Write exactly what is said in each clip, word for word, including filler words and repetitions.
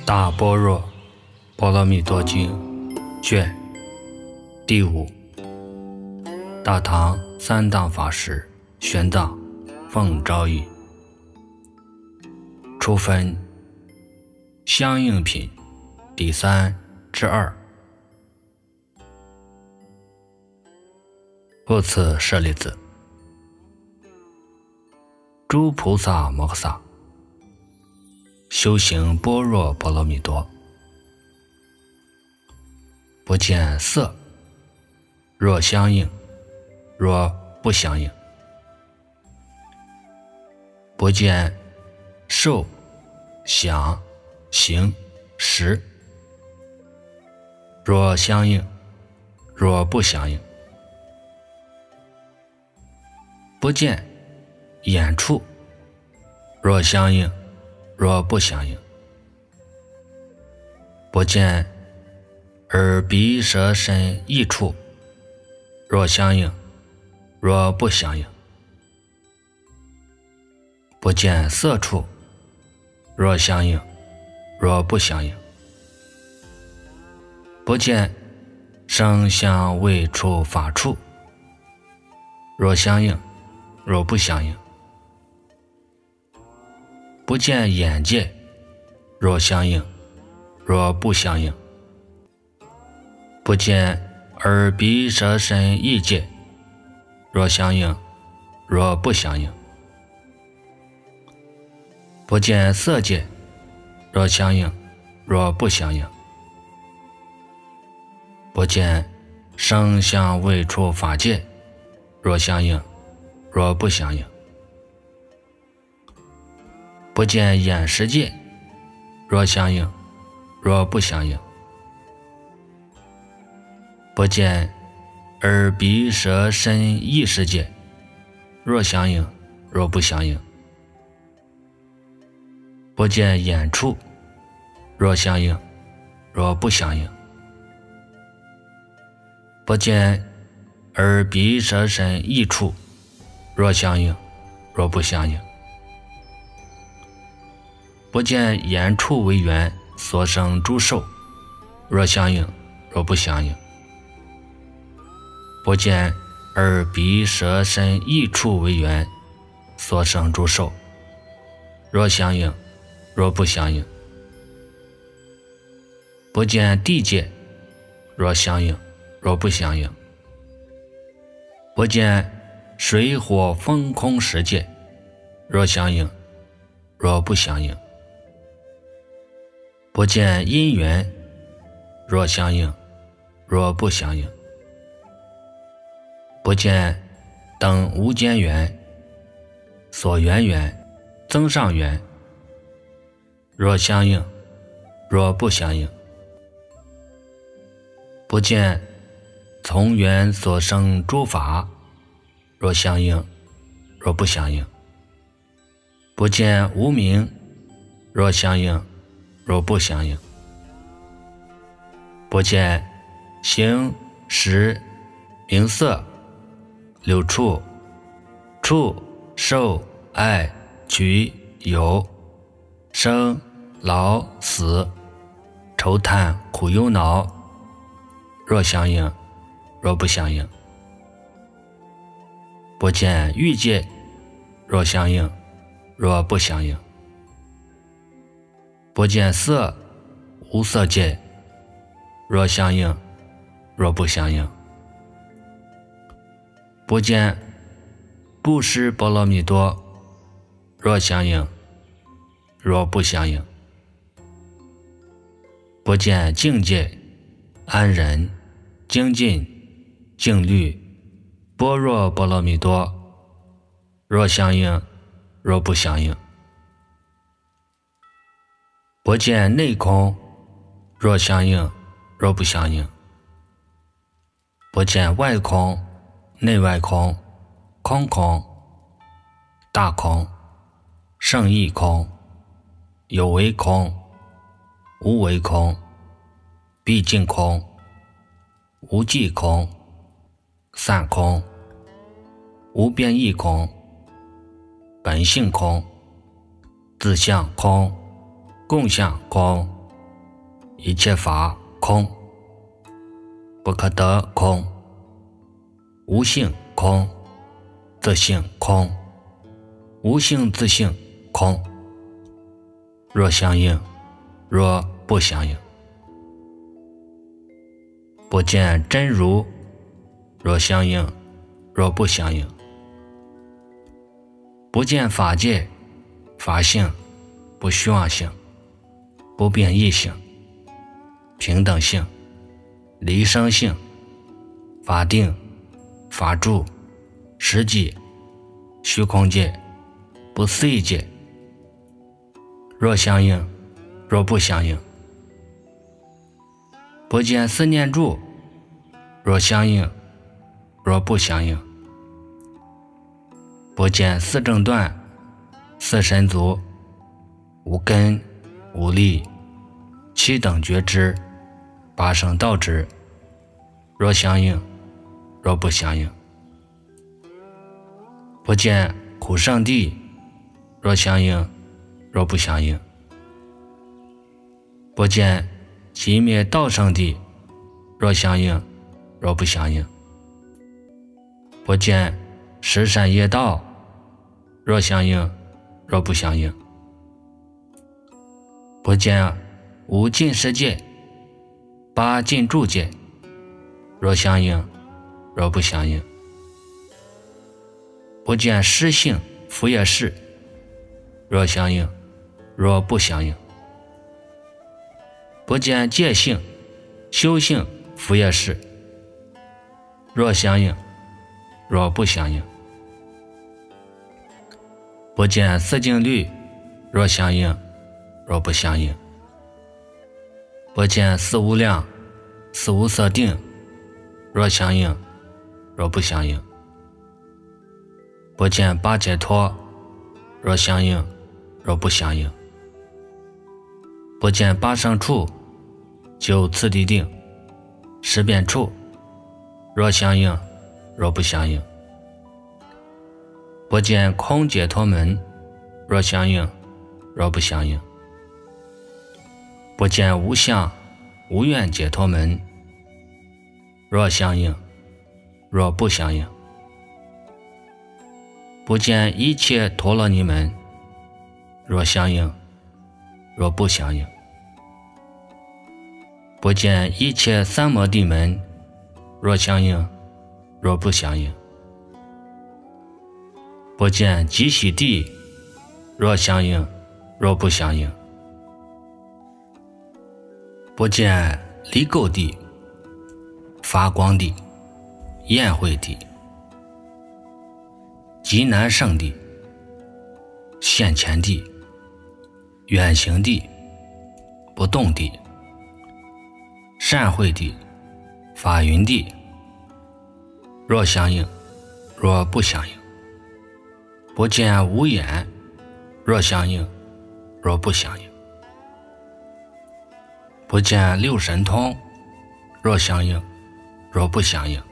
大般若波罗蜜多经卷第五，大唐三藏法师玄奘奉诏译，初分相应品第三之二。复次舍利子，诸菩萨摩诃萨修行般若波罗蜜多，不见色，若相应，若不相应；不见受、想、行、识，若相应，若不相应；不见眼触，若相应，若不相应；不见耳鼻舌身意处，若相应，若不相应；不见色处，若相应，若不相应；不见声香味触法处，若相应，若不相应；不见眼界，若相应，若不相应；不见耳鼻舌身意界，若相应，若不相应；不见色界，若相应，若不相应；不见声香味触法界，若相应，若不相应；不见眼识界，若相应，若不相应；不见耳鼻舌身意识界，若相应，若不相应；不见眼触，若相应，若不相应；不见耳鼻舌身意处，若相应，若不相应；不见眼触为缘所生诸受，若相应，若不相应；不见耳鼻舌身意处为缘所生诸受，若相应，若不相应；不见地界，若相应，若不相应；不见水火风空识界，若相应，若不相应；不见因缘，若相应，若不相应；不见等无间缘、所缘缘、增上缘，若相应，若不相应；不见从缘所生诸法，若相应，若不相应；不见无明，若相应，若不相应；不见形识名色六处触受爱取有生老死愁叹苦忧恼，若相应，若不相应；不见欲界，若相应，若不相应；不见色无色界，若相应，若不相应；不见布施波罗蜜多，若相应，若不相应；不见境界安忍精进静虑般若波罗蜜多，若相应，若不相应；不见内空，若相应，若不相应；不见外空、内外空、空空、大空、胜义空、有为空、无为空、毕竟空、无际空、散空、无边义空、本性空、自相空、共相空、 一切法空，不可得空，无性空，自性空，无性自性空。若相应，若不相应。不见真如，若相应，若不相应。不见法界、法性、不虚妄性、不变异性、平等性、离生性、法定、法住、实际、虚空界、不思议界。若相应，若不相应。不见四念住，若相应，若不相应。不见四正断、四神足、无根、无力、七等觉知、八圣道知，若相应，若不相应。不见苦圣地，若相应，若不相应。不见寂灭道圣地，若相应，若不相应。不见十善业道，若相应，若不相应。不见无尽世界、八尽住界，若相应，若不相应。不见实性福业事，若相应，若不相应。不见戒性修性福业事，若相应，若不相应。不见四净律，若相应，若不相应。不见四无量、四无色定，若相应，若不相应。不见八解脱，若相应，若不相应。不见八圣处、九次第定、十变处，若相应，若不相应。不见空解脱门，若相应，若不相应。不见无相、无愿解脱门，若相应，若不相应。不见一切陀罗尼门，若相应，若不相应。不见一切三摩地门，若相应，若不相应。不见极喜地，若相应，若不相应。不见离垢地、发光地、宴会地、极难胜地、现前地、远行地、不动地、善会地、法云地，若相应，若不相应。不见无眼，若相应，若不相应。不见六神通，若相应，若不相应。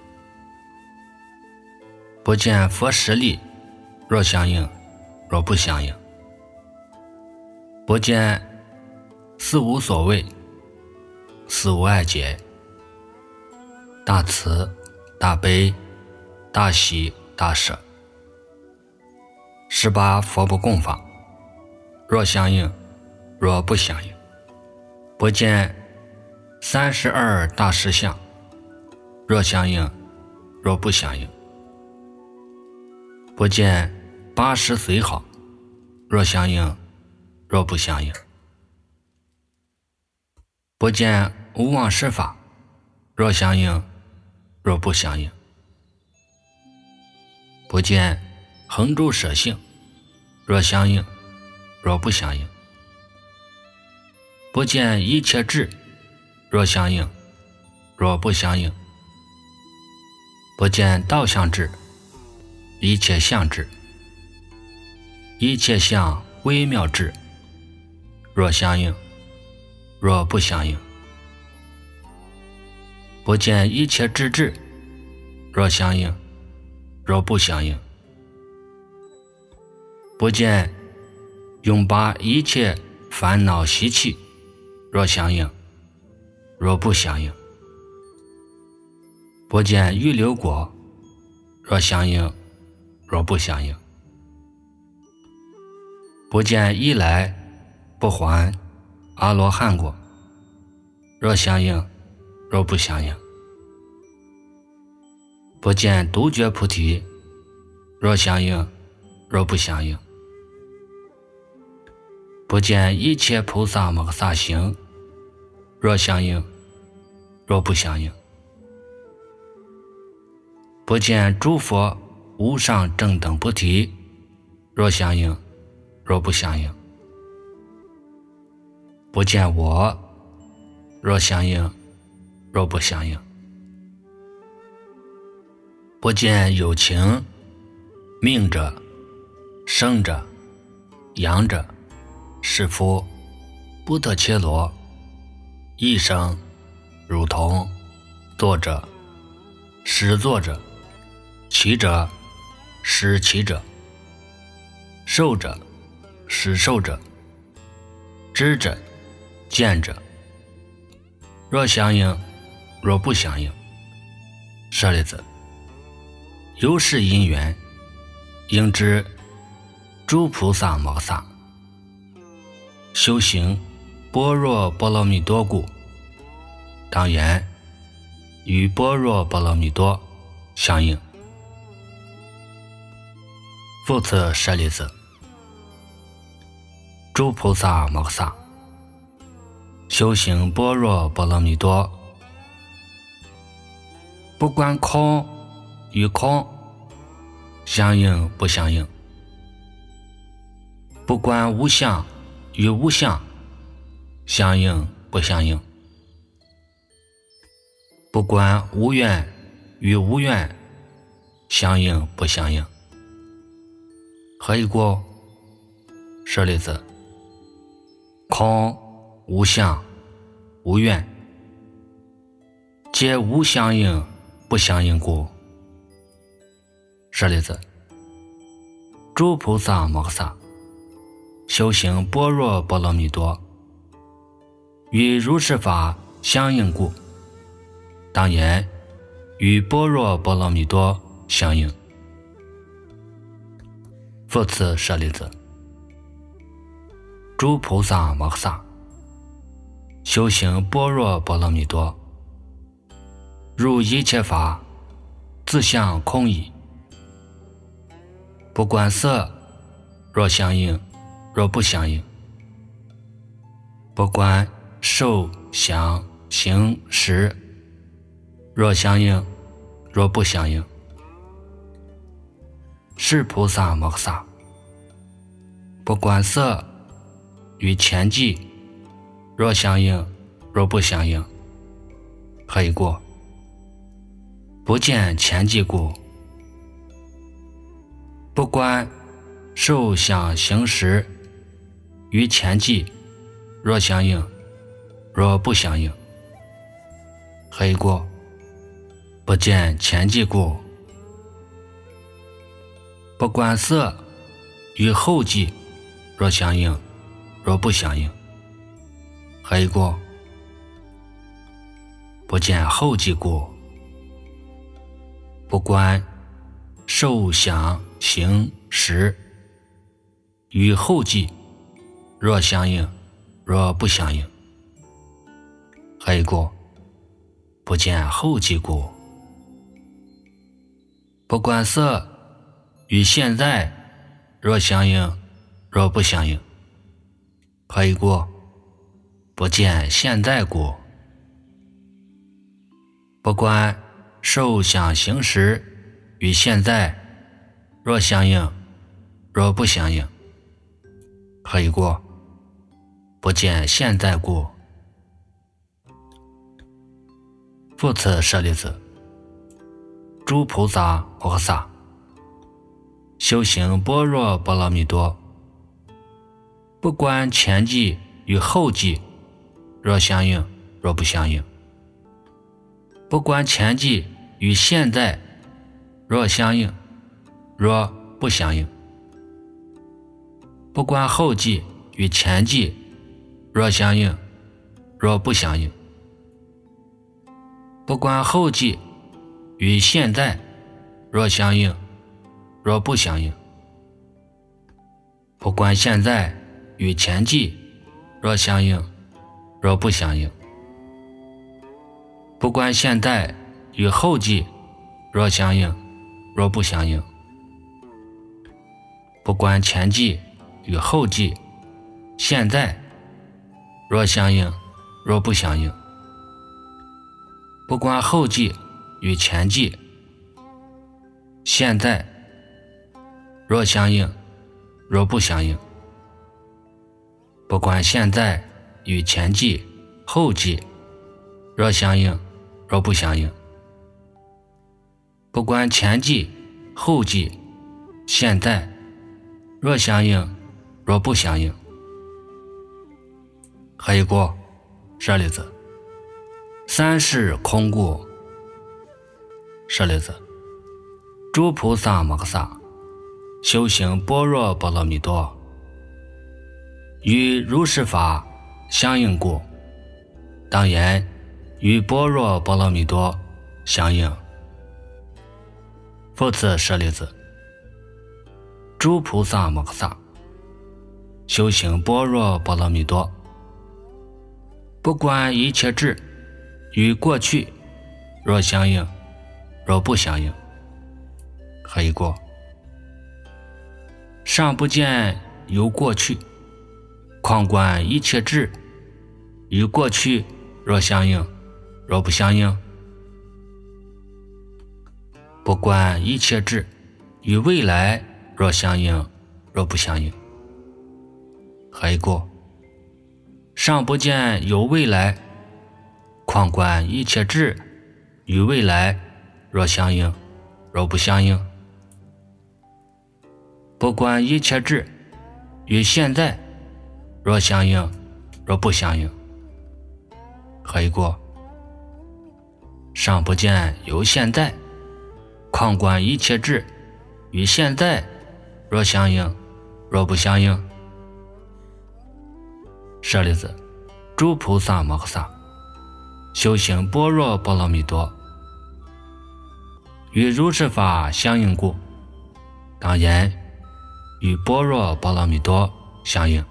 不见佛实力，若相应，若不相应。不见四无所谓、四无碍解、大慈、大悲、大喜、大舍，十八佛不共法，若相应，若不相应。不见三十二大实相，若相应，若不相应。不见八十随好，若相应，若不相应。不见无妄施法，若相应，若不相应。不见恒住舍性，若相应，若不相应。不见一切智，若相应，若不相应。不见道相智、一切相智、一切相微妙智，若相应，若不相应。不见一切智智，若相应，若不相应。不见永拔一切烦恼习气，若相应， 若不相应。不见预流过，若相应，若不相应。不见一来不还阿罗汉果，若相应，若不相应。不见独觉菩提，若相应，若不相应。不见一切菩萨摩诃萨行，若相应，若不相应。不见诸佛无上正等菩提，若相应，若不相应。不见我，若相应，若不相应。不见有情、命者、生者、养者、是夫、不特切罗、一生、如同、作者、始作者、起者、始起者、受者、始受者、知者、见者，若相应，若不相应。舍利子，由是因缘，应知诸菩萨摩诃萨修行般若波罗蜜多故，当言与般若波罗蜜多相应。复次舍利子，诸菩萨摩诃萨修行般若波罗蜜多，不观空与空相应不相应，不观无相与无相相应不相应，不观无愿与无愿相应不相应。何以故？舍利子，空无相无愿，皆无相应不相应故。舍利子，诸菩萨摩诃萨修行般若波罗蜜多，与如是法相应故，当言与般若波罗蜜多相应。复次舍利子，诸菩萨摩诃萨修行般若波罗蜜多，入一切法自相空矣，不观色，若相应，若不相应；不观受想行识，若相应，若不相应。是菩萨摩诃萨不观色与前际，若相应，若不相应。何以故？不见前际故。不观受想行识与前际，若相应，若不相应。何以故？不见前际故。不观色与后际，若相应，若不相应。何以故？不见后际故。不观受想行识与后际，若相应，若不相应。何以故？不见后际故。不观色与现在，若相应，若不相应。何以故？不见现在故。不观受想行识与现在，若相应，若不相应。何以故？不见现在故。复次舍利子，诸菩萨摩诃萨修行般若波罗蜜多，不观前际与后际，若相应，若不相应；不观前际与现在，若相应，若不相应；不观后际与前际，若相应，若不相应。 不管后继与现在若相应若不相应，不管现在与前继若相应若不相应，不管现在与后继若相应若不相应，不管前继与后继现在若相应若不相应，不管后继与前继现在若相应若不相应，不管现在与前继后继若相应若不相应，不管前继后继现在若相应若不相应。还有个舍利子，三世空故。舍利子，诸菩萨摩诃萨修行般若波罗蜜多，与如是法相应故，当言与般若波罗蜜多相应。复次舍利子，诸菩萨摩诃萨修行般若波罗蜜多，不管一切智与过去若相应若不相应。还有过尚不见有过去，况观一切智与过去若相应若不相应，不管一切智与未来若相应若不相应。还有过尚不见有未来，况观一切智与未来若相应若不相应，不管一切智与现在若相应若不相应。还有过尚不见有现在，况观一切智与现在若相应若不相应。舍利子，诸菩萨摩诃萨修行般若波罗蜜多，与如是法相应故，当言与般若波罗蜜多相应。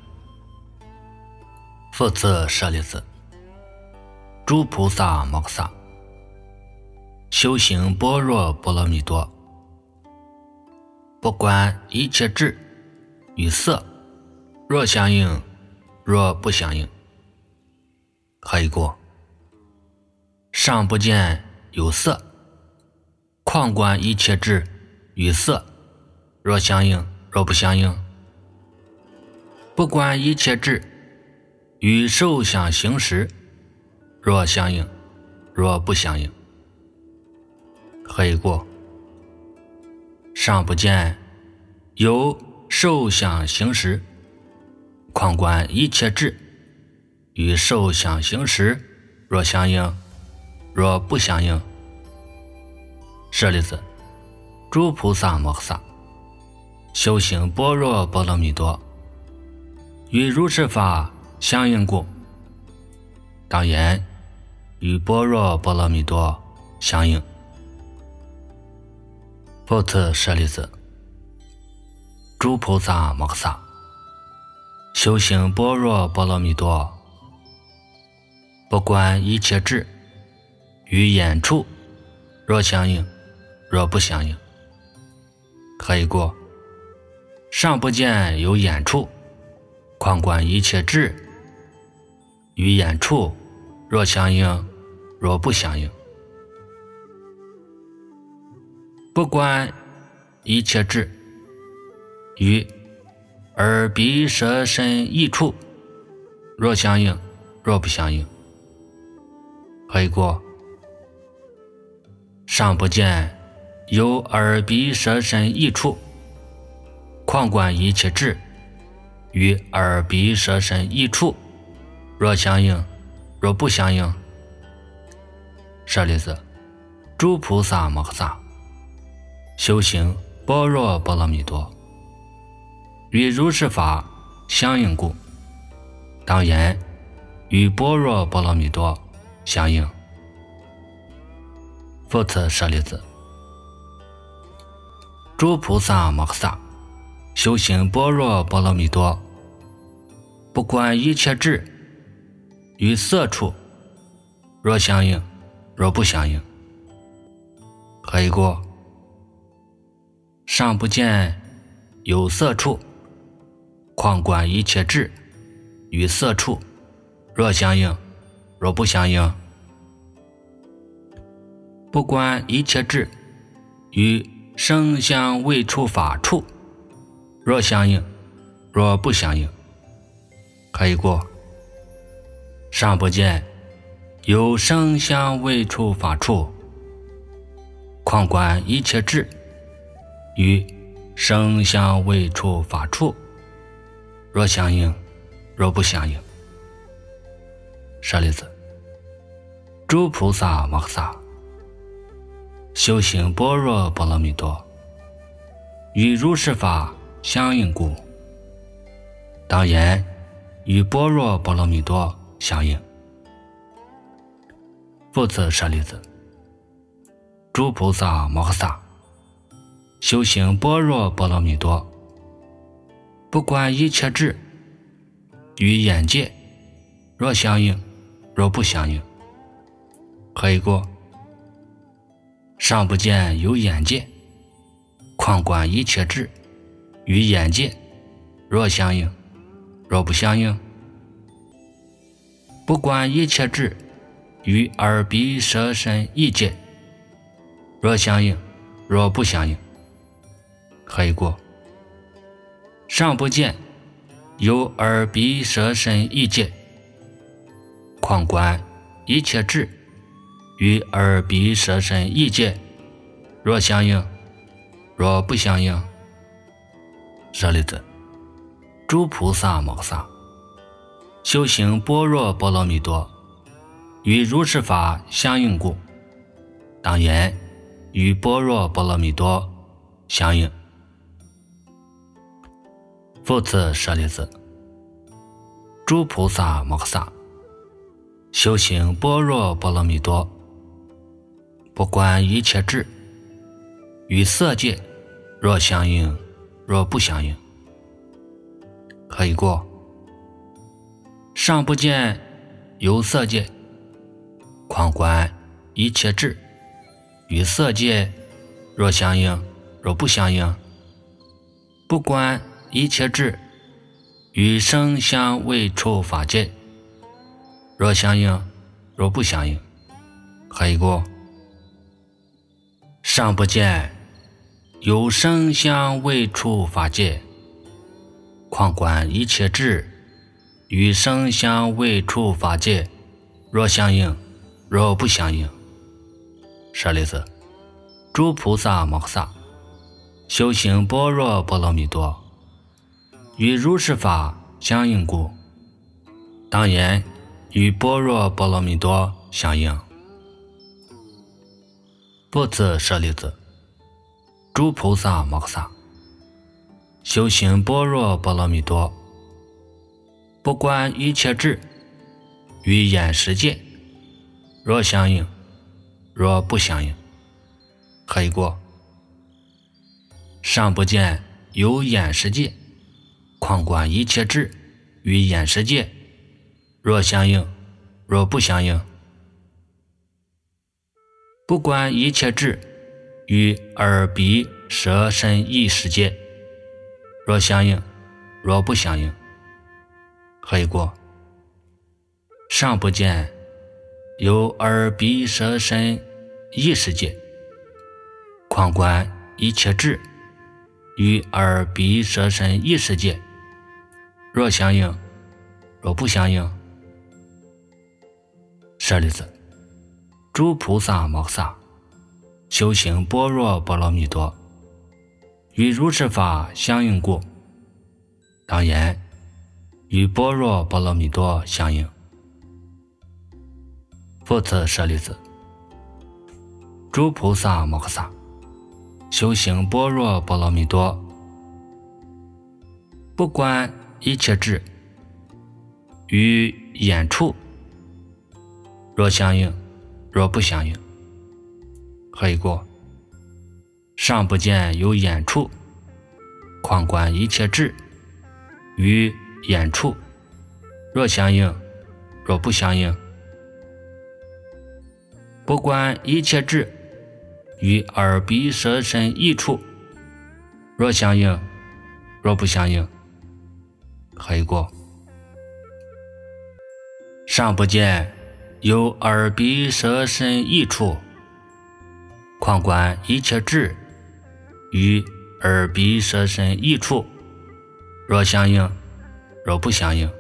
复次舍利子，诸菩萨摩诃萨修行般若波罗蜜多，不管一切智与色若相应若不相应。还有过尚不见有色，况观一切智与色若相应若不相应，不管一切智与受想行识若相应若不相应。还有过尚不见有受想行识，况观一切智与受想行识若相应若不相应。舍利子，诸菩萨摩诃萨修行般若波罗蜜多，与如是法相应故，当言与般若波罗蜜多相应。复次舍利子，诸菩萨摩诃萨修行般若波罗蜜多，不管一切智与眼处若相应若不相应。还有过尚不见有眼处，况观一切智与眼处若相应若不相应，不管一切智与耳鼻舌身意处若相应若不相应。还有过尚不见有耳鼻舌身意处，况观一切智与耳鼻舌身意处若相应若不相应。舍利子，诸菩萨摩诃萨修行般若波罗蜜多，与如是法相应故，当言与般若波罗蜜多相应。 复次舍利子，诸菩萨摩诃萨修行般若波罗蜜多，不观一切智与色处，若相应若不相应。何以故？尚不见有色处，况观一切智与色处，若相应若不相应。不观一切智与声香味触法处，若相应若不相应。何以故？尚不见有声香味触法处，况观一切智与声香味触法处，若相应若不相应。舍利子，诸菩萨摩诃萨修行般若波罗蜜多，与如是法相应故，当言与般若波罗蜜多相应。复次舍利子，诸菩萨摩诃萨修行般若波罗蜜多，不观一切智与眼界，若相应若不相应。何以故？尚不见有眼界，况观一切智与眼界，若相应若不相应。不观一切智与耳鼻舌身意界，若相应若不相应。何以故？尚不见有耳鼻舌身意界，况观一切智与耳鼻舌身意界，若相应若不相应。舍利子，诸菩萨摩诃萨修行般若波罗蜜多，与如是法相应故，当言与般若波罗蜜多相应。复次舍利子，诸菩萨摩诃萨修行般若波罗蜜多，不观一切智与色界，若相应若不相应。何以故？尚不见有色界，况观一切智与色界，若相应若不相应。不观一切智与声香味触法界，若相应若不相应。何以故？尚不见有声香味触法界，况观一切智与声香味触法界，若相应若不相应。舍利子，诸菩萨摩诃萨修行般若波罗蜜多，与如是法相应故，当言与般若波罗蜜多相应。复次舍利子，诸菩萨摩诃萨修行般若波罗蜜多，不观一切智与眼识界，若相应若不相应。何以故？尚不见有眼识界，况观一切智与眼识界，若相应若不相应。不观一切智与耳鼻舌身意识界，若相应若不相应。何以故？尚不见有耳鼻舌身意识界，况观一切智与耳鼻舌身意识界，若相应若不相应。舍利子，诸菩萨摩诃萨修行般若波罗蜜多，与如是法相应故，当言与般若波罗蜜多相应。复次舍利子，诸菩萨摩诃萨修行般若波罗蜜多，不观一切智与眼处，若相应若不相应。 黑过。上不见有眼处，况观一切智，与眼处若相应，若不相应。不观一切智，与耳鼻舌身意处若相应，若不相应。黑过。上不见有耳鼻舌身意处，况观一切智，与耳鼻舌身意处若相应，若不相应。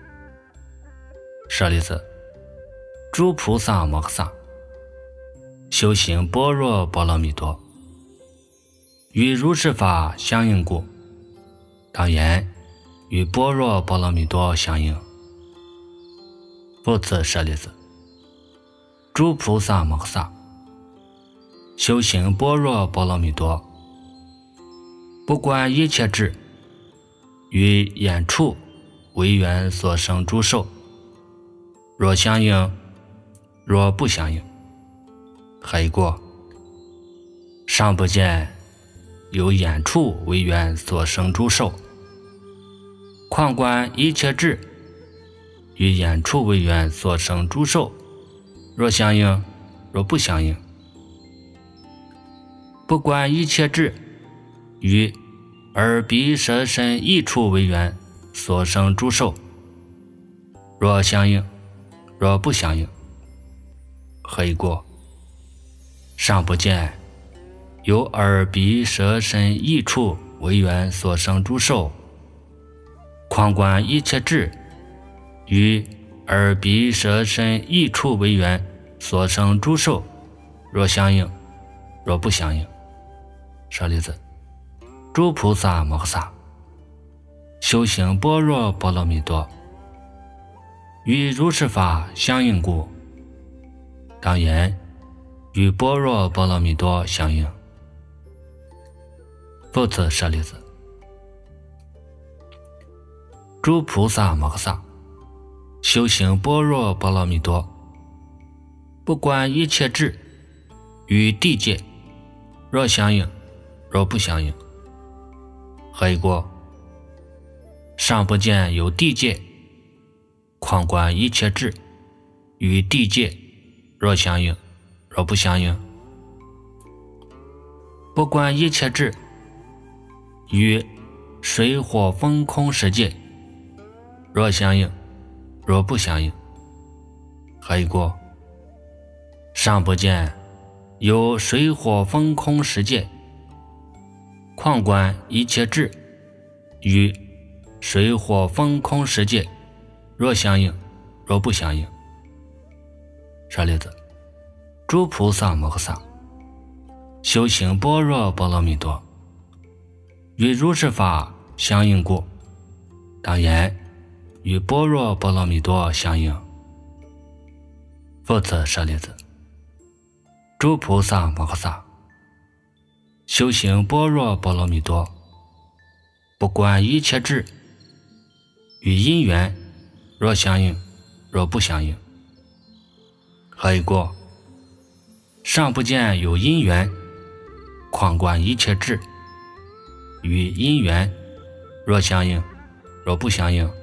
舍利子，诸菩萨摩诃萨修行般若波罗蜜多，与如是法相应故，当言与般若波罗蜜多相应。复次舍利子，诸菩萨摩诃萨修行般若波罗蜜多，不观一切智，与眼处为缘所生诸受若相应，若不相应。黑过。上不见有眼处为缘所生诸受，况观一切智，与眼处为缘所生诸受若相应，若不相应。不观一切智，与耳鼻舌身意处为缘所生诸受若相应，若不相应。黑过。上不见有耳鼻舌身意处为缘所生诸受，况观一切智，与耳鼻舌身意处为缘所生诸受若相应，若不相应。舍利子，诸菩萨摩诃萨修行般若波罗蜜多，与如是法相应故，当言与般若波罗蜜多相应。复次舍利子，诸菩萨摩诃萨修行般若波罗蜜多，不观一切智，与地界若相应，若不相应。黑过。上不见有地界，况观一切智，与地界若相应，若不相应。不观一切智，与水火风空世界若相应，若不相应。黑过。上不见有水火风空世界，况观一切智，与水火风空世界若相应，若不相应。舍利子，诸菩萨摩诃萨修行般若波罗蜜多，与如是法相应故，当言与般若波罗蜜多相应。复次舍利子，诸菩萨摩诃萨修行般若波罗蜜多，不观一切智，与因缘若相应，若不相应。黑过。上不见有因缘，况观一切智，与因缘若相应，若不相应。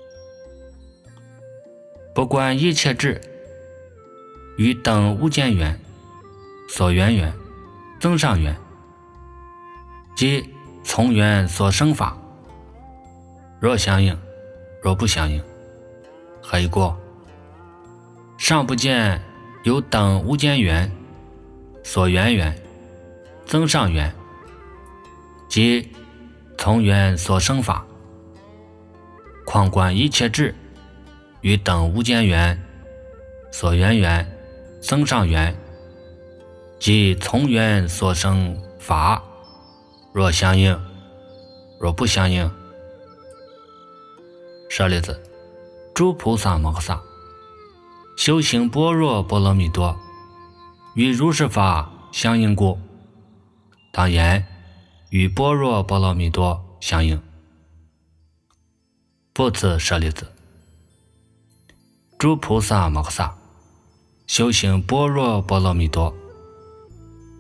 不观一切智，与等无间缘、所缘缘、增上缘即从缘所生法若相应，若不相应。黑过。上不见有等无间缘、所缘缘、增上缘即从缘所生法，况观一切智，与等无间缘、所缘缘、增上缘即从缘所生法若相应，若不相应。舍利子，诸菩萨摩诃萨修行般若波罗蜜多，与如是法相应故，当言与般若波罗蜜多相应。复次舍利子，诸菩萨摩诃萨修行般若波罗蜜多，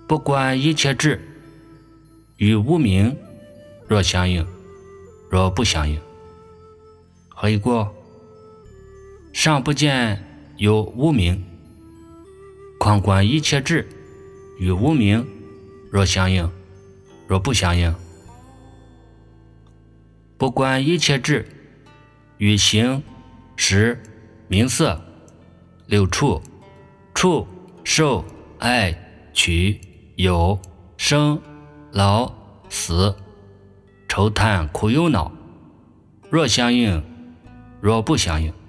不观一切智，与无明若相应，若不相应。何以故？尚不见有无明，况观一切智，与无明若相应，若不相应。不观一切智，与形、识、名色、六处、触、受、爱、取、有、生、老、死、愁叹苦忧恼，若相应，若不相应。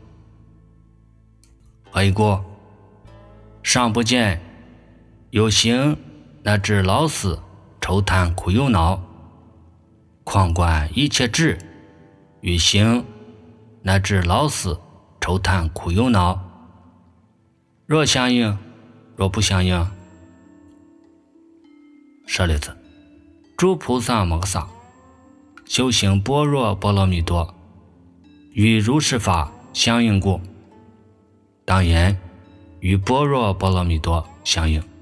何以故？尚不见有形乃至老死愁叹苦忧恼，况观一切智，与形乃至老死愁叹苦忧恼，若相应，若不相应。舍利子，诸菩萨摩诃萨修行般若波罗蜜多，与如是法相应故，当言与般若波罗蜜多相应。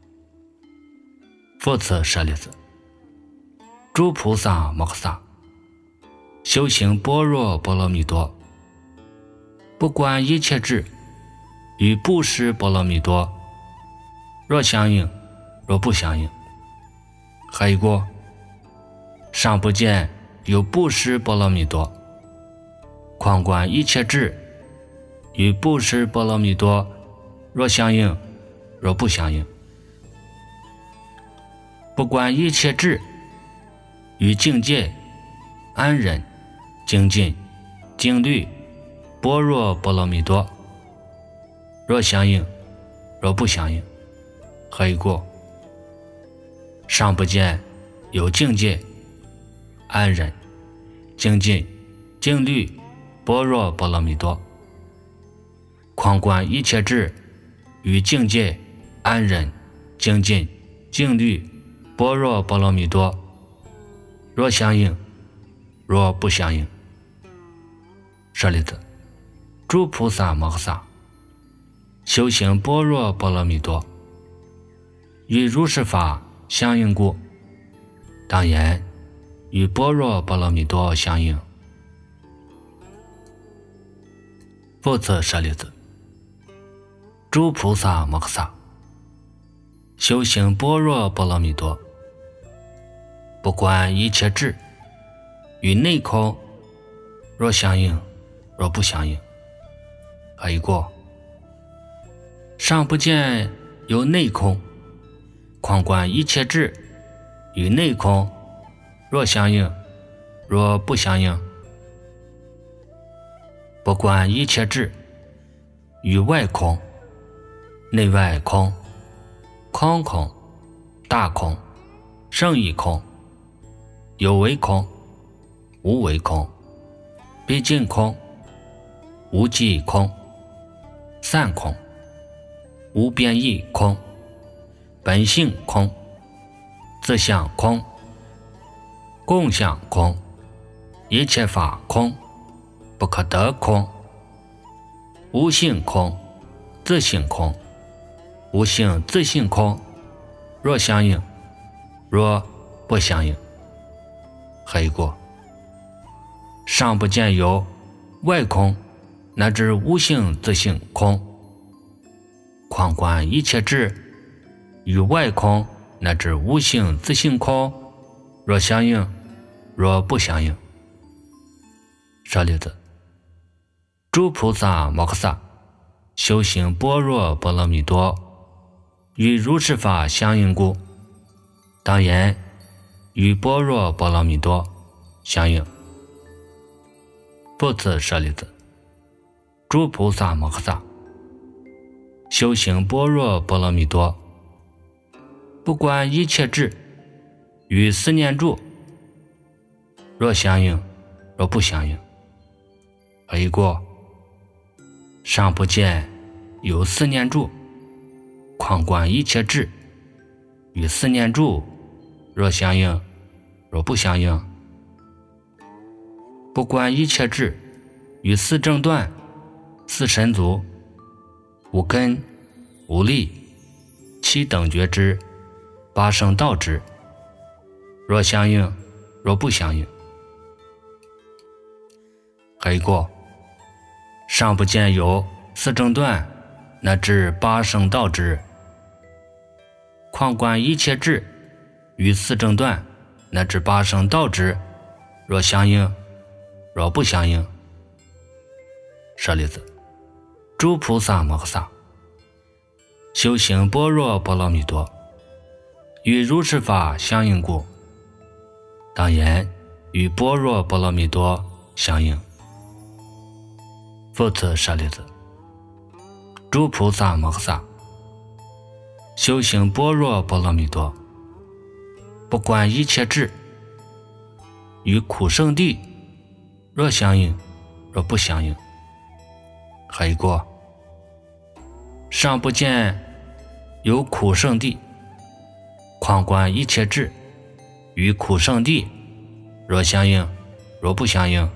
复次舍利子，诸菩萨摩诃萨修行般若波罗蜜多，不观一切智，与布施波罗蜜多若相应，若不相应。何以故？尚不见有布施波罗蜜多，况观一切智，与布施波罗蜜多若相应，若不相应。不观一切智，与境界、安忍、精进、静虑、般若波罗蜜多若相应，若不相应。何以故？尚不见有境界、安忍、精进、静虑、般若波罗蜜多，况观一切智，与境界、安忍、精进、静虑、般若波罗蜜多若相应，若不相应。舍利子，诸菩萨摩诃萨修行般若波罗蜜多，与如是法相应故，当言与般若波罗蜜多相应。复次舍利子，诸菩萨摩诃萨修行般若波罗蜜多，不观一切智，与内空若相应，若不相应。何以故？尚不见有内空，况观一切智，与内空若相应，若不相应。不观一切智，与外空、内外空、空空、大空、胜义空、有为空、无为空、毕竟空、无记空、散空、无边义空、本性空、自相空、共相空、一切法空、不可得空、无性空、自性空、无性自性空若相应，若不相应。何以故？尚不见有外空乃至无性自性空，况观一切智，与外空乃至无性自性空若相应，若不相应。舍利子，诸菩萨摩诃萨修行般若波罗蜜多，与如是法相应故，当言与般若波罗蜜多相应。复次舍利子，诸菩萨摩诃萨修行般若波罗蜜多，不观一切智，与四念住若相应，若不相应。何以故？尚不见有四念住，况观一切智，与四念住若相应，若不相应。不观一切智，与四正断、四神足、无根、无力、七等觉支、 八圣道之，若相应，若不相应。还有一个，上不见有四正断，乃至八圣道之，况观一切智与四正断乃至八圣道之，若相应，若不相应。舍利子，诸菩萨摩诃萨修行般若波罗蜜多，与如是法相应故，当言与般若波罗蜜多相应。复次舍利子，诸菩萨摩诃萨修行般若波罗蜜多，不观一切智与苦圣地，若相应，若不相应。还有一个，上不见有苦圣地，况观一切智与苦圣地，若相应，若不相应。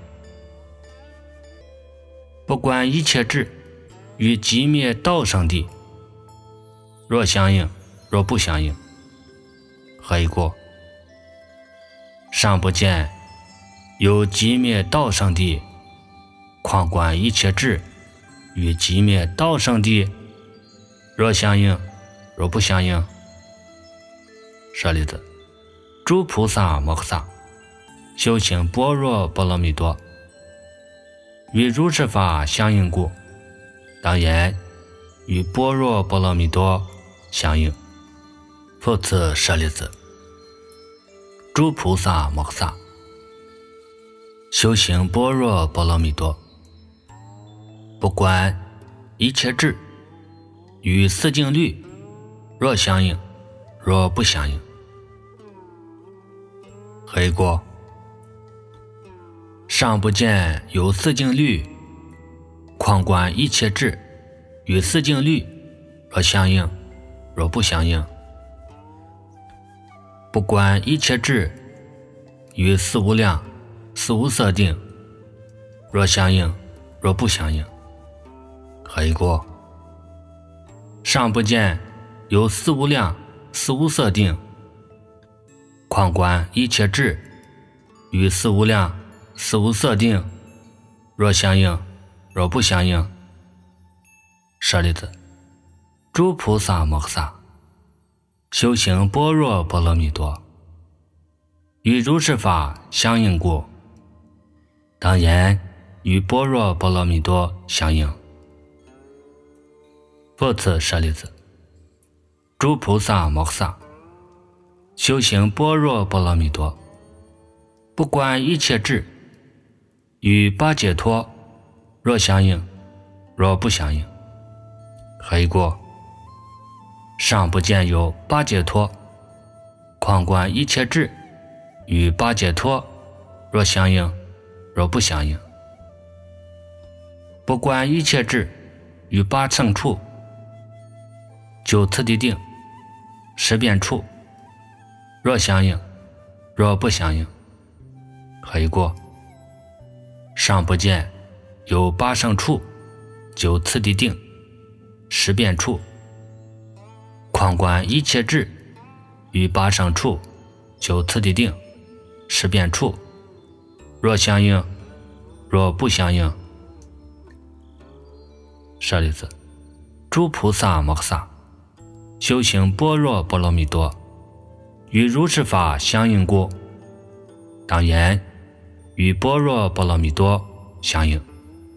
不观一切智与寂灭道圣地，若相应，若不相应。还有一个，上不见有寂灭道圣地，况观一切智与寂灭道圣地，若相应，若不相应。舍利子，诸菩萨摩诃萨修行般若波罗蜜多，与如是法相应故，当言与般若波罗蜜多相应。复次舍利子，诸菩萨摩诃萨修行般若波罗蜜多，不观一切智与四境律，若相应，若不相应。还有一个，上不见有四境律，况观一切智与四境律，若相应，若不相应。不观一切智与四无量、四无色定，若相应，若不相应。还有一个，上不见有四无量、四无色定，况观一切智与四无量、四无色定，若相应，若不相应。舍利子，诸菩萨摩诃萨修行般若波罗蜜多，与如是法相应故，当言与般若波罗蜜多相应。复次舍利子，诸菩萨摩诃萨修行般若波罗蜜多，不观一切智与八解脱，若相应，若不相应。还有一个，上不见有八解脱，况观一切智与八解脱，若相应，若不相应。不观一切智与八乘处、九次第定、十变处，若相应，若不相应。还有一个，上不见有八圣处、九次第定、十变处，况观一切智与八圣处、九次第定、十变处，若相应，若不相应。舍利子，诸菩萨摩诃萨修行般若波罗蜜多，与如是法相应故，当言与般若波罗蜜多相应。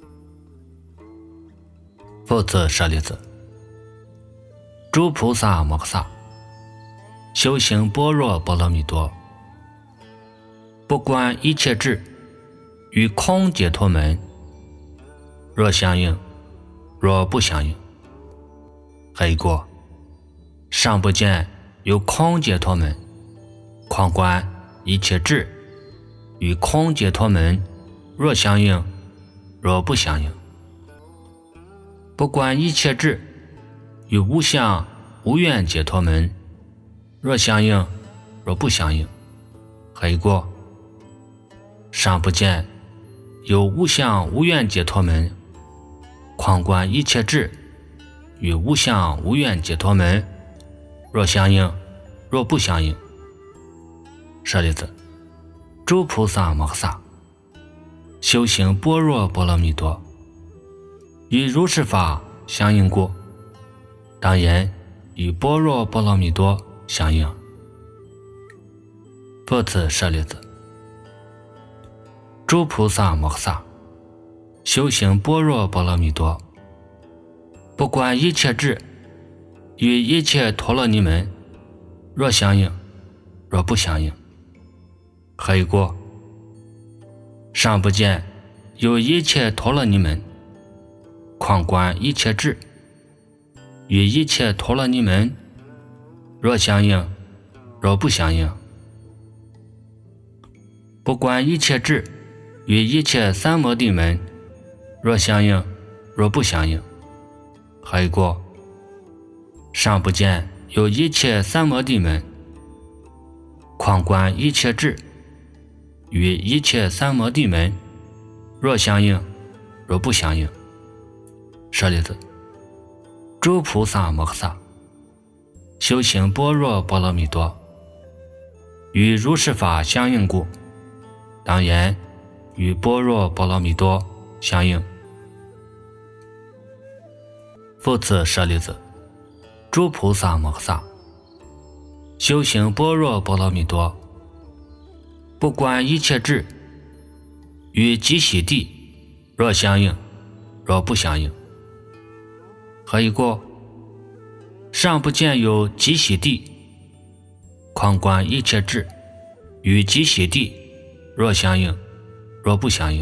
复次舍利子，诸菩萨摩诃萨修行般若波罗蜜多，不观一切智与空解脱门，若相应，若不相应。还有一个，上不见有空解脱门，况观一切智与空解脱门，若相应，若不相应。不观一切智与无相无愿解脱门，若相应，若不相应。还有一个，上不见有无相无愿解脱门，况观一切智与无相无愿解脱门，若相应， 若不相应。舍利子，诸菩萨摩诃萨修行般若波罗蜜多，与如是法相应故，当言与般若波罗蜜多相应。复次舍利子，诸菩萨摩诃萨修行般若波罗蜜多，不观一切智与一切陀罗尼门若相应若不相应。何以故？尚不见有一切陀罗尼门，况观一切智与一切陀罗尼门若相应若不相应。不观一切智与一切三摩地门若相应若不相应。何以故？尚不见有一切三摩地门，况观一切智与一切三摩地门若相应若不相应。舍利子，诸菩萨摩诃萨修行般若波罗蜜多，与如是法相应故，当言与般若波罗蜜多相应。复次舍利子，诸菩萨摩诃萨修行般若波罗蜜多，不观一切智与极喜地若相应若不相应。何以故？尚不见有极喜地，况观一切智与极喜地若相应若不相应。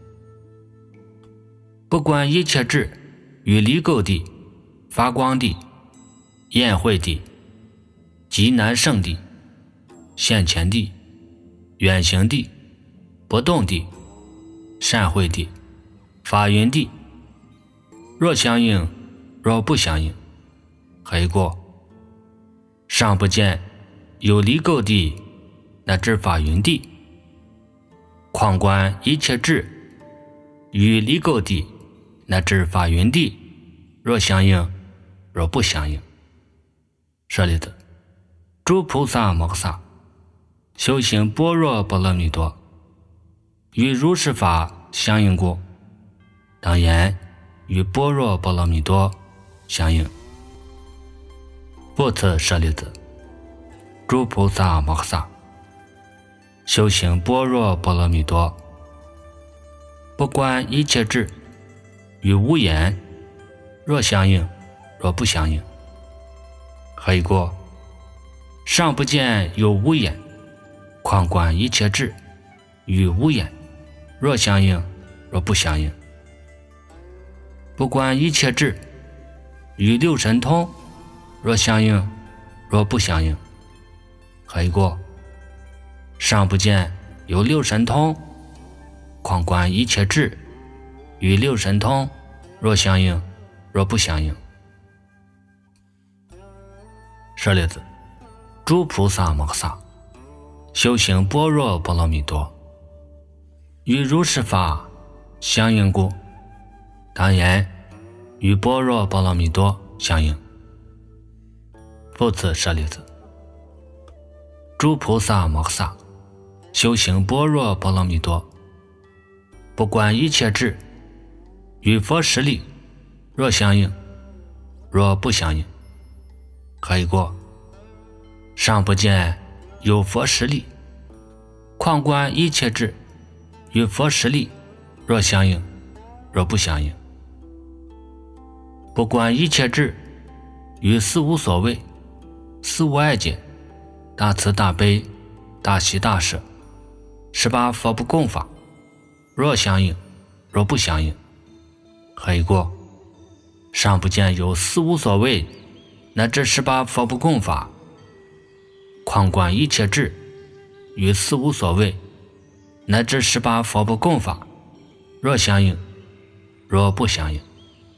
不观一切智与离垢地、发光地、焰慧地、极难胜地、现前地、远行地、不动地、善慧地、法云地若相应若不相应。何以故？尚不见有离垢地乃至法云地，况观一切智与离垢地乃至法云地若相应若不相应。舍利子，诸菩萨摩诃萨修行般若波罗蜜多，与如是法相应故，当言与般若波罗蜜多相应。复次舍利子，诸菩萨摩诃萨修行般若波罗蜜多，不观一切智与无眼若相应若不相应。何以故？尚不见有无眼，况观一切智与无眼若相应若不相应。不观一切智与六神通若相应若不相应。何以故？尚不见有六神通，况观一切智与六神通若相应若不相应。舍利子，诸菩萨摩诃萨修行般若波罗蜜多，与如是法相应故，当言与般若波罗蜜多相应。复次舍利子，诸菩萨摩诃萨修行般若波罗蜜多，不观一切智与佛实力若相应若不相应。何以故？尚不见有佛实力，况观一切智与佛实力若相应若不相应。不观一切智与四无所谓、四无碍解、大慈大悲、大喜大舍、十八佛不共法若相应若不相应。何以故？尚不见有四无所谓乃至十八佛不共法，况观一切智与四无所谓乃至十八佛不共法若相应若不相应。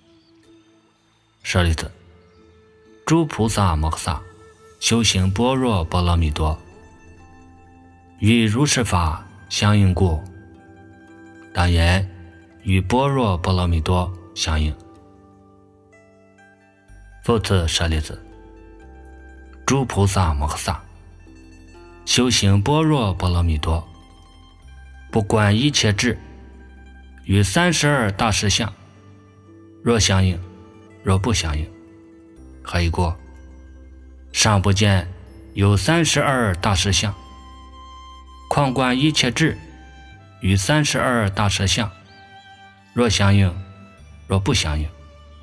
舍利子，诸菩萨摩诃萨修行般若波罗蜜多，与如是法相应故，当言与般若波罗蜜多相应。复次舍利子， 诸菩萨摩诃萨修行般若波罗蜜多，不观一切智，与三十二大实相，若相应，若不相应。何以故？尚不见有三十二大实相，况观一切智，与三十二大实相，若相应，若不相应。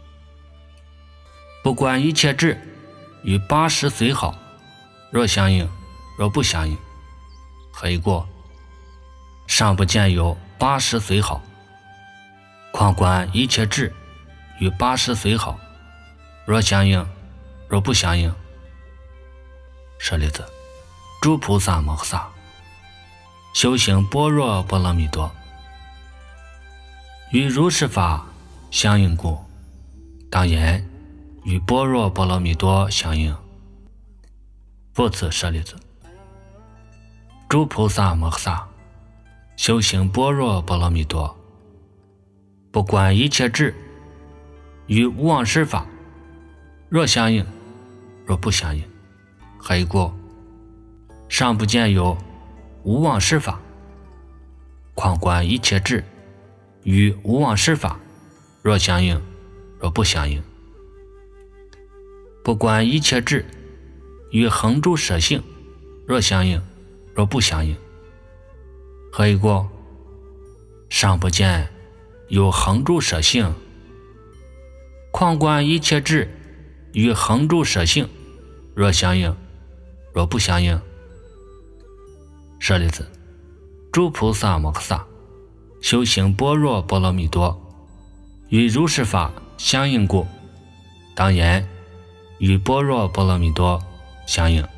不观一切智，与八十随好，若相应，若不相应。何以故？尚不见有八十随好，况观一切智，与八十随好，若相应，若不相应。舍利子，诸菩萨摩诃萨修行般若波罗蜜多，与如是法相应故，当言与般若波罗蜜多相应。复次舍利子，诸菩萨摩诃萨修行般若波罗蜜多，不观一切智，与无忘失法，若相应，若不相应。何以故？尚不见有无忘失法，况观一切智，与无忘失法，若相应，若不相应。不观一切智，与恒住舍性，若相应，若不相应。何以故？尚不见有恒住舍性，况观一切智，与恒住舍性，若相应，若不相应。舍利子，诸菩萨摩诃萨修行般若波罗蜜多，与如是法相应故，当言与般若波罗蜜多相应。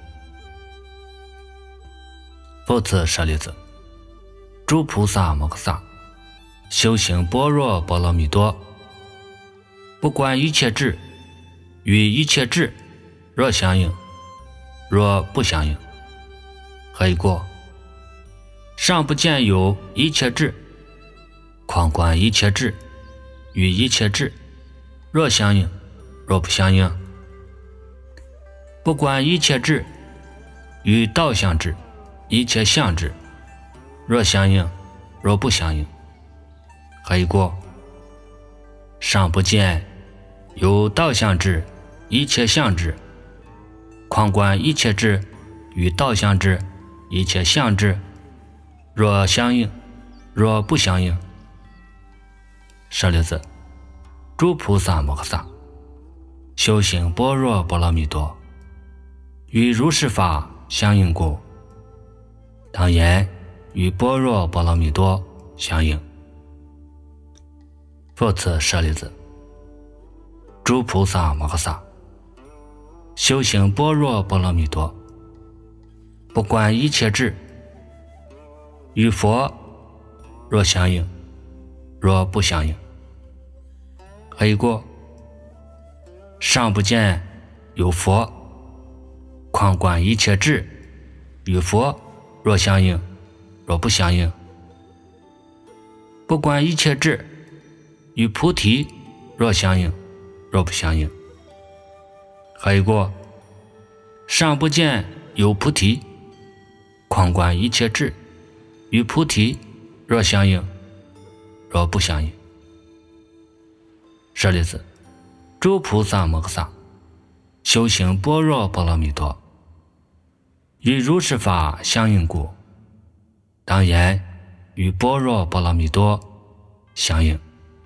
复次舍利子，诸菩萨摩诃萨修行般若波罗蜜多，不观一切智，与一切智，若相应，若不相应。何以故？尚不见有一切智，况观一切智，与一切智，若相应，若不相应。不观一切智，与道相智，一切相智，若相应，若不相应。何以故？尚不见有道相智，一切相智，况观一切智，与道相智，一切相智，若相应，若不相应。舍利子，诸菩萨摩诃萨修行般若波罗蜜多，与如是法相应故，当言与般若波罗蜜多相应。复次舍利子，诸菩萨摩诃萨修行般若波罗蜜多，不观一切智，与佛若相应，若不相应。何以故？尚不见有佛，况观一切智，与佛若相应，若不相应。不观一切智，与菩提若相应，若不相应。何以故？尚不见有菩提，况观一切智，与菩提若相应，若不相应。舍利子，诸菩萨摩诃萨修行般若波罗蜜多，与如是法相应故，当言与般若波罗蜜多相应。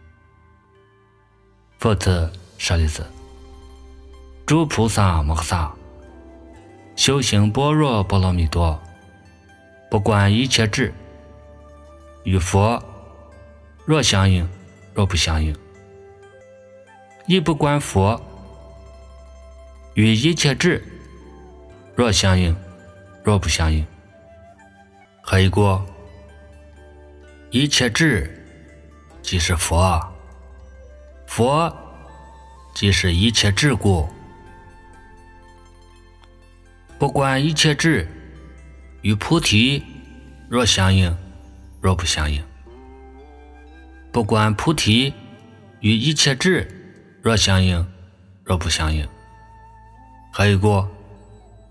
复次舍利子，诸菩萨摩诃萨修行般若波罗蜜多，不观一切智，与佛若相应，若不相应。亦不观佛与一切智，若相应，若不相应。何以故？一切智即是佛，佛即是一切智故。不观一切智，与菩提若相应，若不相应。不观菩提与一切智，若相应，若不相应。何以故？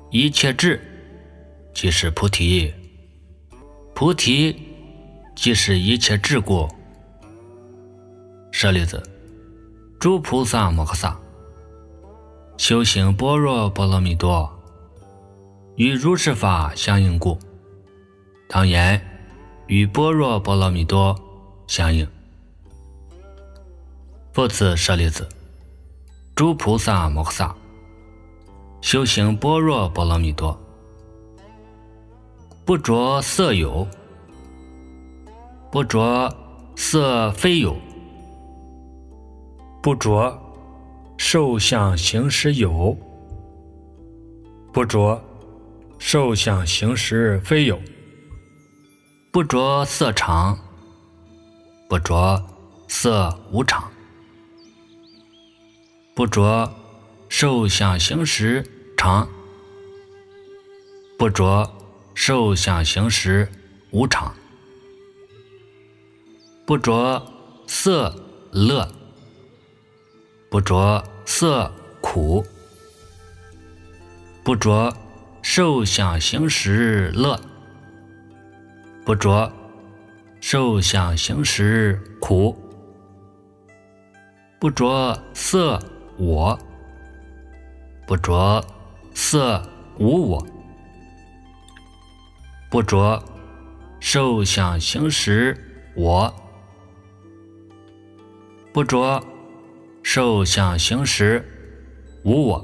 一切智，即是菩提。菩提即是一切智故。舍利子，诸菩萨摩诃萨修行般若波罗蜜多，与如是法相应故，当言与般若波罗蜜多相应。复次舍利子，诸菩萨摩诃萨修行般若波罗蜜多，不着色有，不着色非有，不着受想行识有，不着受想行识非有，不着色常，不着色无常，不着受想行识常，不着受想行识无常，不着色乐，不着色苦，不着受想行识乐，不着受想行识苦，不着色我，不着色无我，不着受想行识我，不着受想行识无我，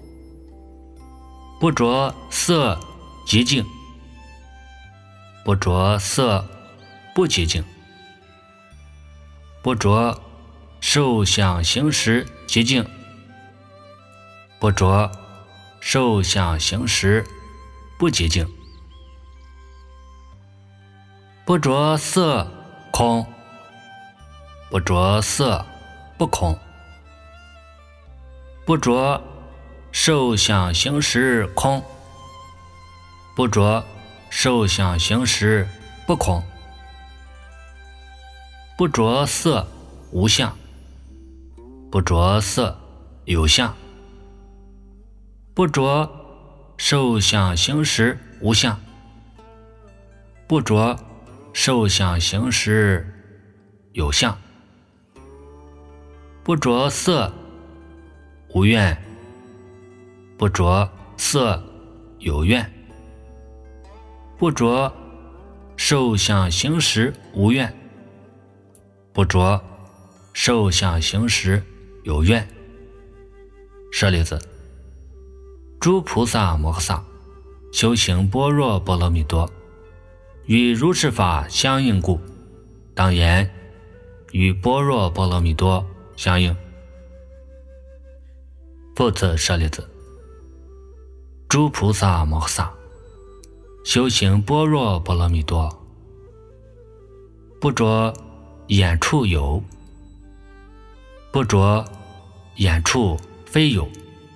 不着色极净，不着色不极净，不着受想行识极净，不着受想行识不极净，不着色空，不着色不空，不着受想行识空，不着受想行识不空，不着色无相，不着色有相，不着受想行识无相，不着受想行识有相，不着色无愿，不着色有愿，不着受想行识无愿，不着受想行识有愿。舍利子，诸菩萨摩诃萨修行般若波罗蜜多，与如是法相应故，当言与般若波罗蜜多相应。复次舍利子，诸菩萨摩诃萨修行般若波罗蜜多，不着眼处有，不着眼处非有，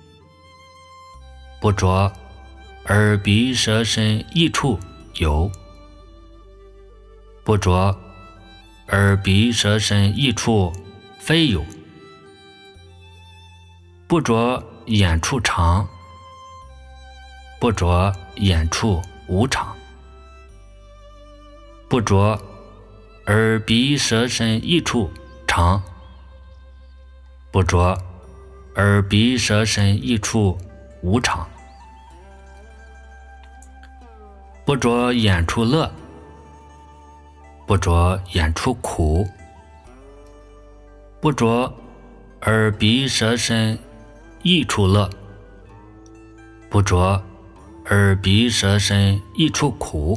不着耳鼻舌身意处有，不着耳鼻舌身意处非有，不着眼处常，不着眼处无常，不着耳鼻舌身意处常，不着耳鼻舌身意处无常，不着眼处乐，不着眼处苦，不着耳鼻舌身意处乐，不着耳鼻舌身意处苦，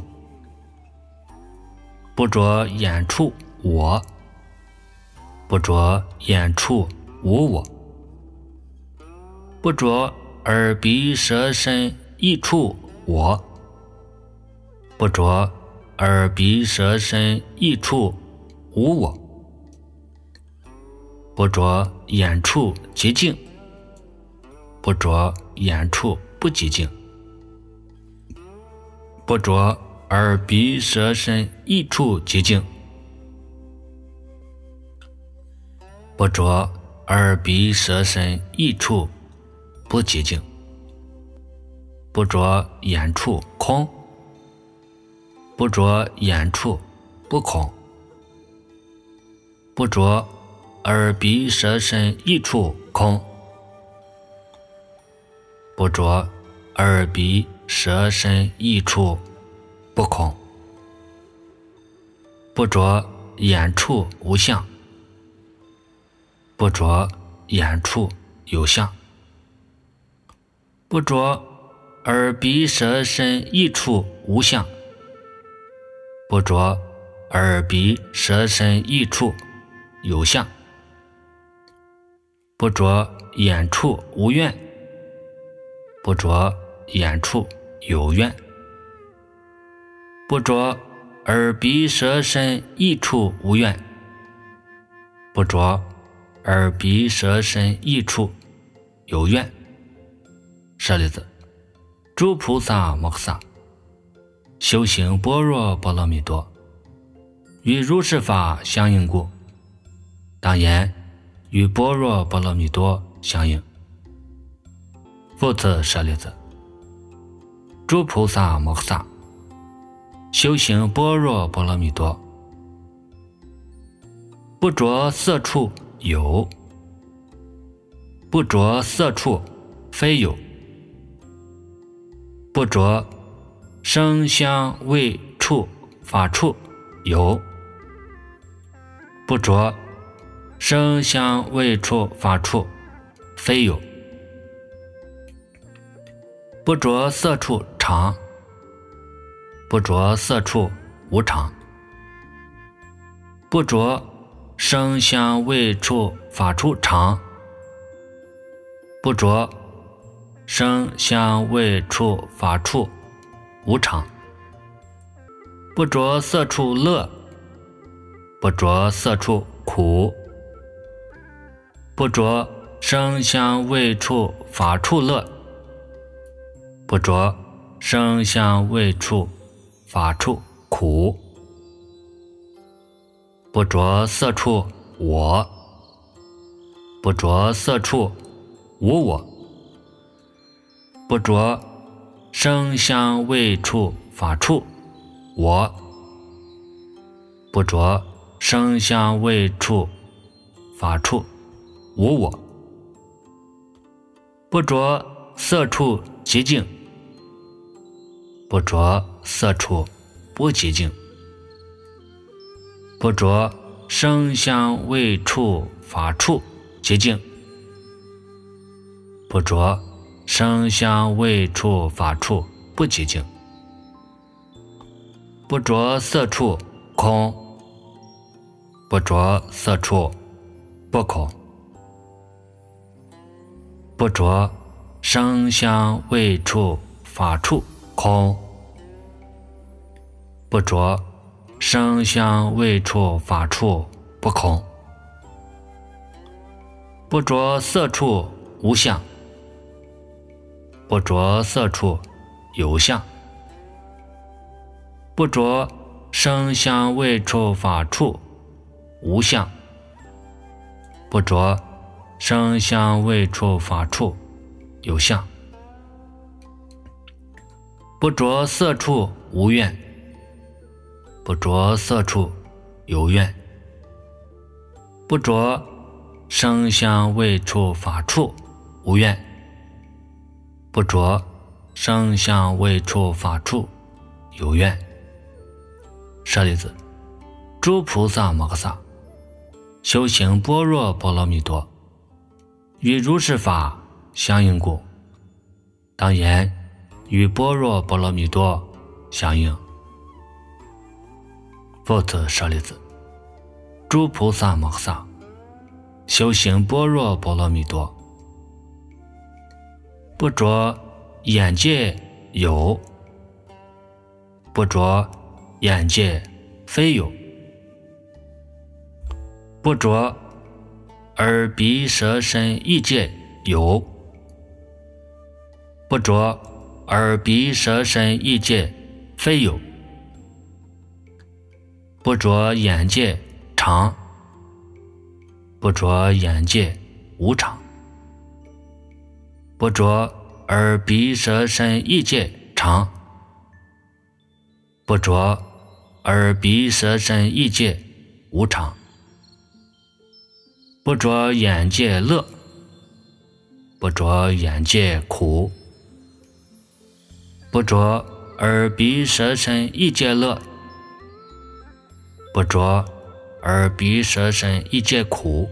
不着眼处我，不着眼处无我，不着耳鼻舌身意处我，不着耳鼻舌身意处无我，不着眼处极净，不着眼处不极净，不着耳鼻舌身意处极净，不着耳鼻舌身意处不极净。 不着眼处空，不着眼处不空，不着耳鼻舌身意处空，不着耳鼻舌身意处不空，不着眼处无相，不着眼处有相，不着耳鼻舌身意处无相，不着耳鼻舌身意处有相，不着眼处无怨，不着眼处有怨，不着耳鼻舌身意处无怨，不着耳鼻舌身意处有怨。舍利子，诸菩萨摩诃萨修行般若波罗蜜多，与如是法相应故，当言与般若波罗蜜多相应。复次舍利子，诸菩萨摩诃萨修行般若波罗蜜多，不着色处有，不着色处非有，不着声香味触法处有，不着声香味触法处非有，不着色处常，不着色处无常，不着声香味触法处常，不着声香味触法处无常，不着色处乐，不着色处苦，不着声香味触法处乐，不着声香味触法处苦，不着色处我，不着色处无我，不着声香味触法处我，不着声香味触法处无我，不着色处极净，不着色处不极净，不着声香味触法处极净，不着声香味触法处不极净，不着色处空，不着色处不空，不着声香味触法处空，不着声香味触法处不空，不着色处无相，不着色处有相，不着声香味触法处无相，不着声香味触法处有相，不着色处无怨，不着色处有怨，不着声香味触法处无怨，不着声香味触法处有怨。舍利子，诸菩萨摩诃萨修行般若波罗蜜多，与如是法相应故，当言与般若波罗蜜多相应。复次舍利子，诸菩萨摩诃萨修行般若波罗蜜多，不着眼界有，不着眼界非有，不着耳鼻舌身意界有，不着耳鼻舌身意界非有，不着眼界常，不着眼界无常，不着而彼舍身一界常，不着而彼舍身一界无常，不着眼界乐，不着眼界苦，不着而彼舍身一界乐，不着而彼舍身一界苦，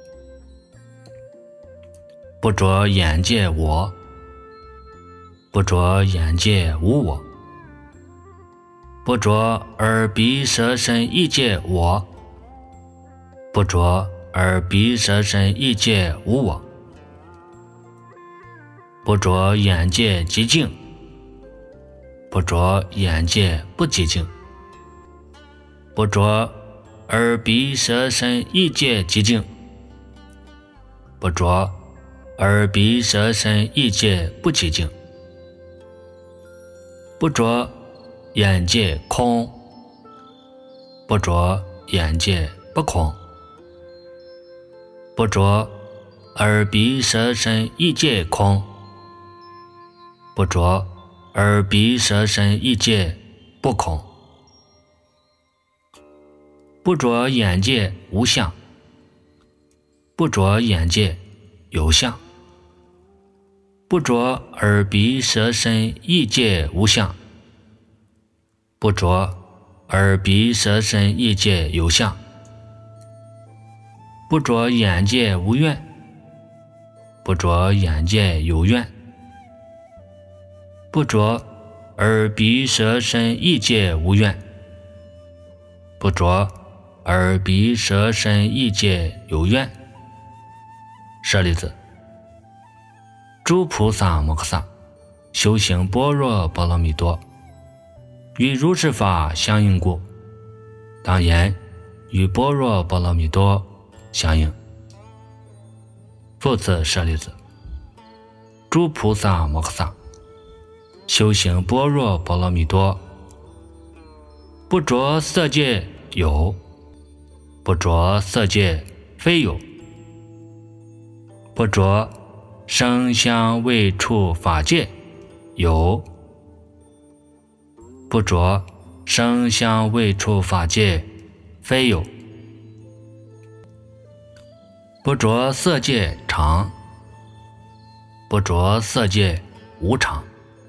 不着眼界我，不着眼界无我，不着而彼舍身一界我，不着而彼舍身一界无我，不着眼界极静，不着眼界不极静，不着而彼舍身一界极静，不着而彼舍身一界不极静，不着眼界空，不着眼界不空，不着而彼舍身一界空，不着而彼舍身一界不空，不着眼界无相，不着眼界有相，不着而彼舍身一界无相，不着而彼舍身一界有相，不着眼界无愿，不着眼界有愿，不着而彼舍身一界无愿，不着而彼舍身一界有愿。舍利子，诸菩萨摩诃萨修行般若波罗蜜多，与如是法相应故，当言与般若波罗蜜多相应。复次舍利子，诸菩萨摩诃萨修行般若波罗蜜多，不着色界有，不着色界非有，不着声香味触法界有，不着声香味触法界非有，不着色界常，不着色界无常，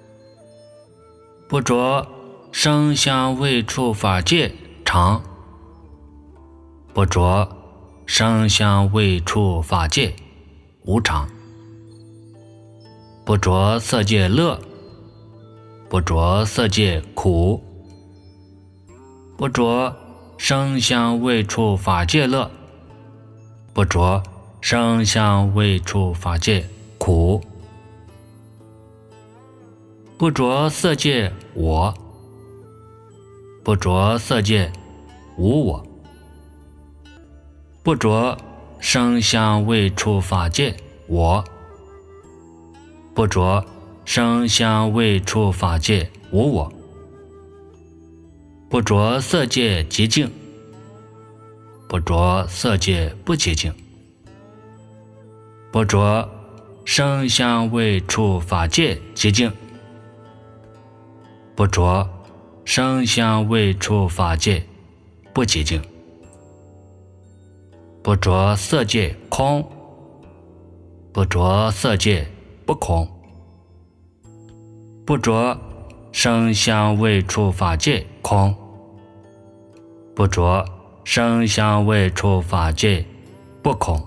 不着声香味触法界常，不着声香味触法界无常，不着色界乐，不着色界苦，不着声香味触法界乐，不着声香味触法界苦，不着色界我，不着色界无我，不着声香味触法界我，不着声香味触法界无我，不着色界极静，不着色界不极静，不着声香味触法界极静，不着声香味触法界不极静，不着色界空，不着色界不空，不着声香味触法界空，不着声香味触法界不空，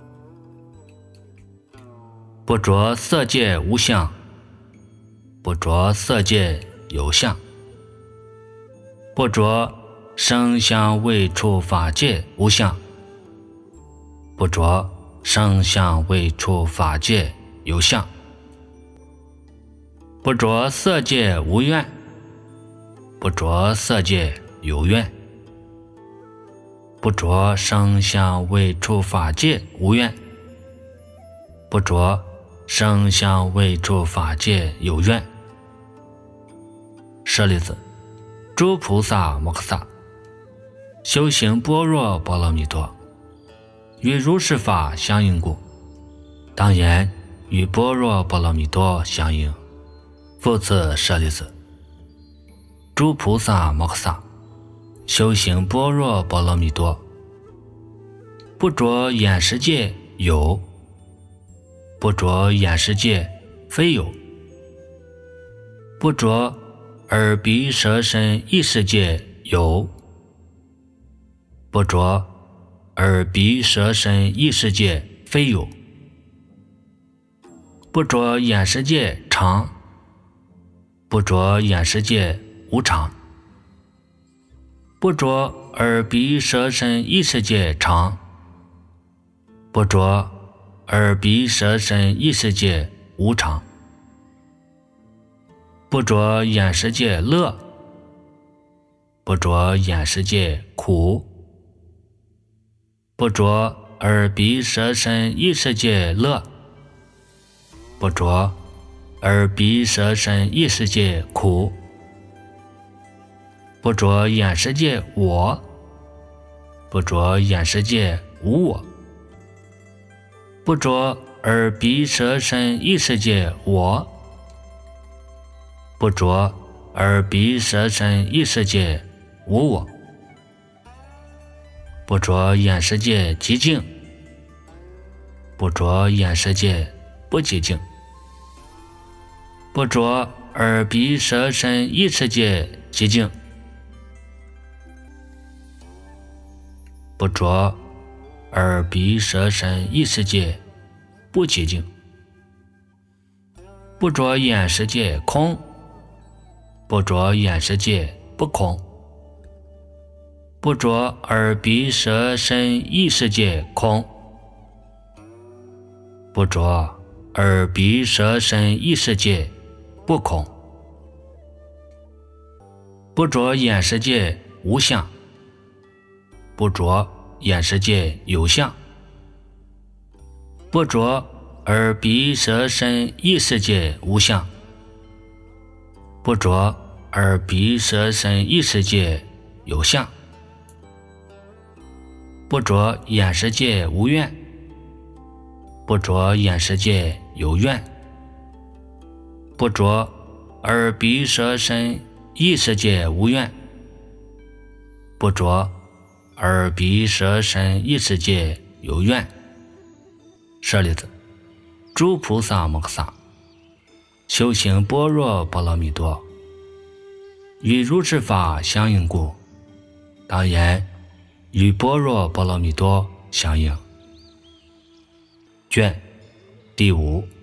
不着色界无相，不着色界有相，不着声香味触法界无相，不着声香味触法界有相，不着色界无愿，不着色界有愿，不着声香味触法界无愿，不着声香味触法界有愿。舍利子，诸菩萨摩诃萨修行般若波罗蜜多，与如是法相应故，当言与般若波罗蜜多相应，复次舍利子，诸菩萨摩诃萨修行般若波罗蜜多，不着眼识界有，不着眼识界非有，不着耳鼻舌身意识界有，不着耳鼻舌身意识界非有，不着眼识界常，不着眼识界无常，不着耳鼻舌身意识界常，不着耳鼻舌身意识界无常，不着眼识界乐，不着眼识界苦，不着耳鼻舌身意识界乐，不着耳鼻舌身意识界苦，不着眼识界我，不着眼识界无我，不着耳鼻舌身意识界我，不着耳鼻舌身意识界无我，不着眼识界极静，不着眼识界不极静，不着耳鼻舌身意识界极静，不着耳鼻舌身意识界不极静，不着眼识界空，不着眼识界不空，不着耳鼻舌身意识界空，不着耳鼻舌身意识界不空，不着眼识界无相，不着眼识界有相，不着耳鼻舌身意识界无相，不着耳鼻舌身意识界有相，不着眼识界无愿，不着眼识界有愿，不着耳鼻舌身意识界无愿，不着耳鼻舌身意识界有愿。舍利子，诸菩萨摩诃萨修行般若波罗蜜多，与如是法相应故，当言与般若波罗蜜多相应。卷第五。